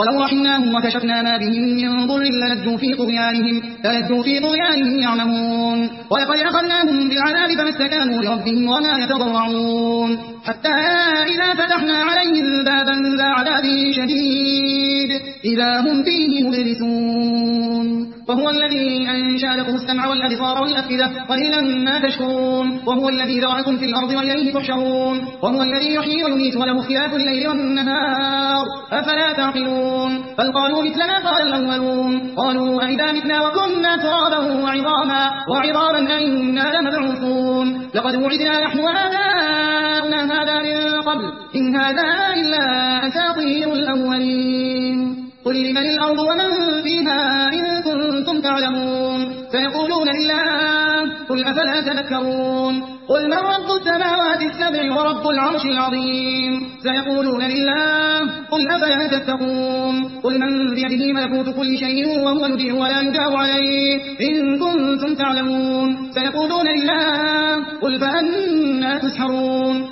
ولو رحمناهم وكشفنا ما بهم من ضر للجوا في طغيانهم يعمهون ولقد أخذناهم بالعذاب فما استكانوا لربهم وما يتضرعون حتى إذا فتحنا عليهم بابا ذا عذاب شديد إذا هم فيه مبلسون وهو الذي أنشأ لكم السمع والأبصار والأفئدة قليلا ما تشكرون وهو الذي ذرأكم في الأرض وإليه تحشرون وهو الذي يحيي ويميت وله اختلاف الليل والنهار أفلا تعقلون بل قالوا مثل ما قال الأولون قالوا أئذا متنا وكنا ترابا وعظاما أئنا لمبعوثون لقد وعدنا نحن وآباؤنا هذا من قبل إن هذا إلا أساطير الأولين قل لمن الأرض ومن فيها إن كنتم تعلمون سيقولون لله قل أفلا تذكرون قل من رب السماوات السبع ورب العرش العظيم سيقولون لله قل أفلا تتقون قل من بيده ملكوت كل شيء وهو يجير ولا يجار عليه إن كنتم تعلمون سيقولون لله قل فأنا تسحرون